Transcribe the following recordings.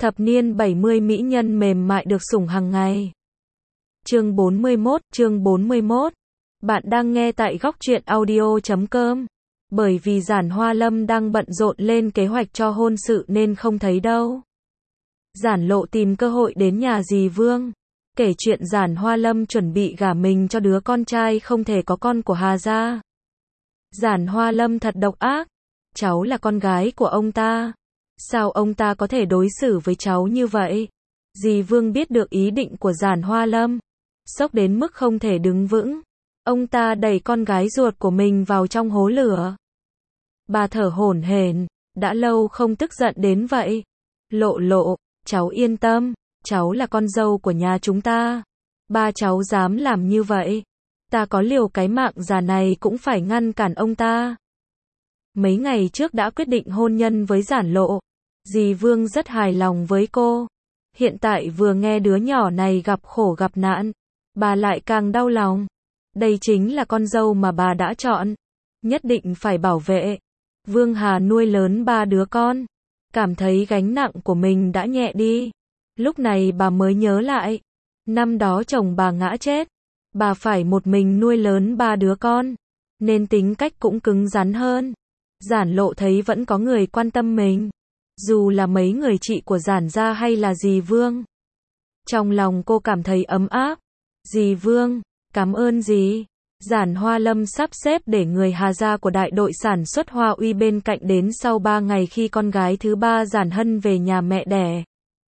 Thập niên 70 mỹ nhân mềm mại được sủng hàng ngày. Chương 41. Bạn đang nghe tại góc truyện audio.com. Bởi vì Giản Hoa Lâm đang bận rộn lên kế hoạch cho hôn sự nên không thấy đâu. Giản Lộ tìm cơ hội đến nhà dì Vương, kể chuyện Giản Hoa Lâm chuẩn bị gả mình cho đứa con trai không thể có con của Hà gia. Giản Hoa Lâm thật độc ác, cháu là con gái của ông ta. Sao ông ta có thể đối xử với cháu như vậy? Dì Vương biết được ý định của Giản Hoa Lâm, sốc đến mức không thể đứng vững. Ông ta đẩy con gái ruột của mình vào trong hố lửa. Bà thở hổn hển, đã lâu không tức giận đến vậy. Lộ, cháu yên tâm, cháu là con dâu của nhà chúng ta. Ba cháu dám làm như vậy, ta có liều cái mạng già này cũng phải ngăn cản ông ta. Mấy ngày trước đã quyết định hôn nhân với Giản Lộ. Dì Vương rất hài lòng với cô. Hiện tại vừa nghe đứa nhỏ này gặp khổ gặp nạn, bà lại càng đau lòng. Đây chính là con dâu mà bà đã chọn, nhất định phải bảo vệ. Vương Hà nuôi lớn 3 đứa con, cảm thấy gánh nặng của mình đã nhẹ đi. Lúc này bà mới nhớ lại, năm đó chồng bà ngã chết, bà phải một mình nuôi lớn 3 đứa con, nên tính cách cũng cứng rắn hơn. Giản Lộ thấy vẫn có người quan tâm mình, dù là mấy người chị của Giản gia hay là dì Vương. Trong lòng cô cảm thấy ấm áp. Dì Vương, cảm ơn dì. Giản Hoa Lâm sắp xếp để người Hà gia của đại đội sản xuất Hoa Uy bên cạnh đến sau 3 ngày khi con gái thứ 3 Giản Hân về nhà mẹ đẻ.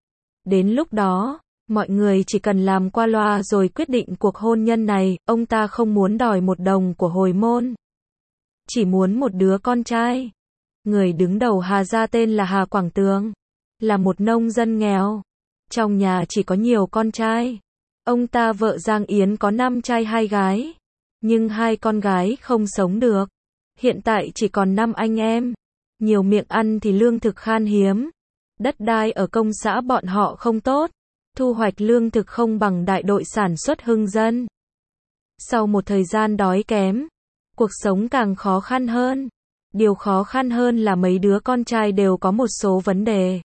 Đến lúc đó, mọi người chỉ cần làm qua loa rồi quyết định cuộc hôn nhân này. Ông ta không muốn đòi một đồng của hồi môn, chỉ muốn một đứa con trai. Người đứng đầu Hà gia tên là Hà Quảng Tường, là một nông dân nghèo. Trong nhà chỉ có nhiều con trai. Ông ta vợ Giang Yến có 5 trai 2 gái, nhưng 2 con gái không sống được. Hiện tại chỉ còn 5 anh em. Nhiều miệng ăn thì lương thực khan hiếm. Đất đai ở công xã bọn họ không tốt, thu hoạch lương thực không bằng đại đội sản xuất Hưng Dân. Sau một thời gian đói kém, cuộc sống càng khó khăn hơn. Điều khó khăn hơn là mấy đứa con trai đều có một số vấn đề.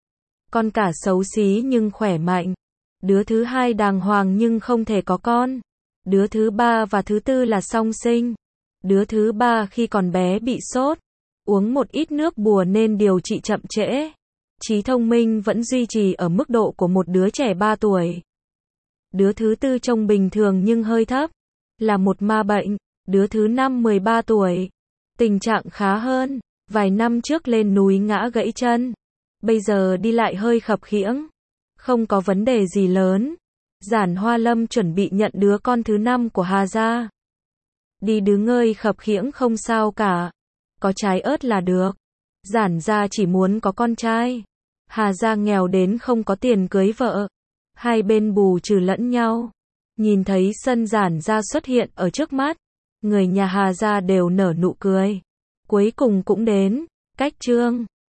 Con cả xấu xí nhưng khỏe mạnh. Đứa thứ 2 đàng hoàng nhưng không thể có con. Đứa thứ 3 và thứ 4 là song sinh. Đứa thứ 3 khi còn bé bị sốt, uống một ít nước bùa nên điều trị chậm trễ. Trí thông minh vẫn duy trì ở mức độ của một đứa trẻ 3 tuổi. Đứa thứ 4 trông bình thường nhưng hơi thấp, là một ma bệnh. Đứa thứ 5 13 tuổi. Tình trạng khá hơn, vài năm trước lên núi ngã gãy chân, bây giờ đi lại hơi khập khiễng, không có vấn đề gì lớn. Giản Hoa Lâm chuẩn bị nhận đứa con thứ 5 của Hà gia. Đi đứng ngơi khập khiễng không sao cả, có trái ớt là được. Giản gia chỉ muốn có con trai. Hà gia nghèo đến không có tiền cưới vợ, hai bên bù trừ lẫn nhau. Nhìn thấy sân Giản gia xuất hiện ở trước mắt, người nhà Hà gia đều nở nụ cười. Cuối cùng cũng đến. Cách chương